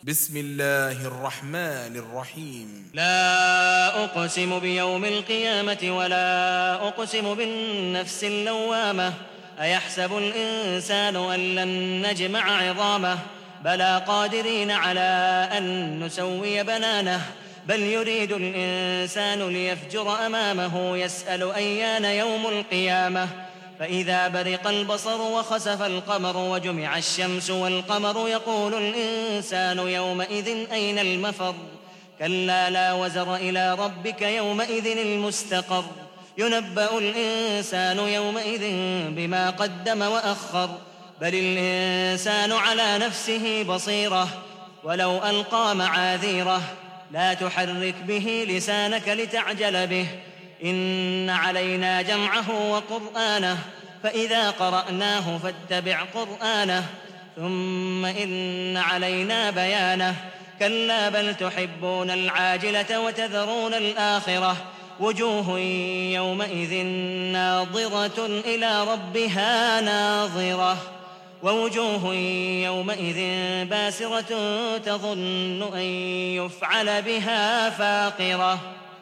بسم الله الرحمن الرحيم. لا أقسم بيوم القيامة ولا أقسم بالنفس اللوامة. أيحسب الإنسان أن لن نجمع عظامه بلى قادرين على أن نسوي بنانه بل يريد الإنسان ليفجر أمامه يسأل أيان يوم القيامة. فإذا برق البصر وخسف القمر وجمع الشمس والقمر يقول الإنسان يومئذ أين المفر. كلا لا وزر إلى ربك يومئذ المستقر. ينبأ الإنسان يومئذ بما قدم وأخر بل الإنسان على نفسه بصيرة ولو ألقى معاذيره لا تحرك به لسانك لتعجل به إن علينا جمعه وقرآنه فإذا قرأناه فاتبع قرآنه ثم إن علينا بيانه. كلا بل تحبون العاجلة وتذرون الآخرة وجوه يومئذ ناظرة إلى ربها ناظرة ووجوه يومئذ باسرة تظن أن يفعل بها فاقرة.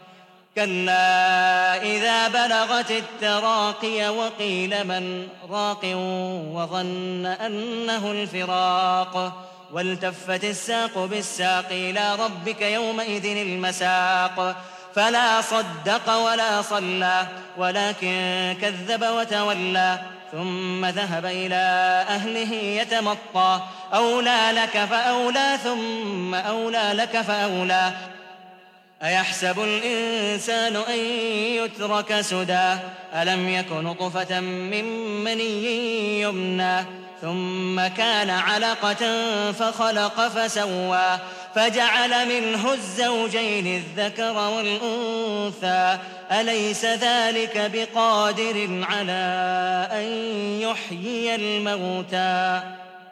كلا إذا بلغت التراقي وقيل من راق وظن أنه الفراق والتفت الساق بالساق إلى ربك يومئذ المساق. فلا صدق ولا صلى ولكن كذب وتولى ثم ذهب إلى أهله يتمطى. أولى لك فأولى ثم أولى لك فأولى. أيحسب الإنسان أن يترك سدى ألم يك نطفة من مني يمنى ثم كان علقة فخلق فسوى فجعل منه الزوجين الذكر والأنثى. أليس ذلك بقادر على أن يحيي الموتى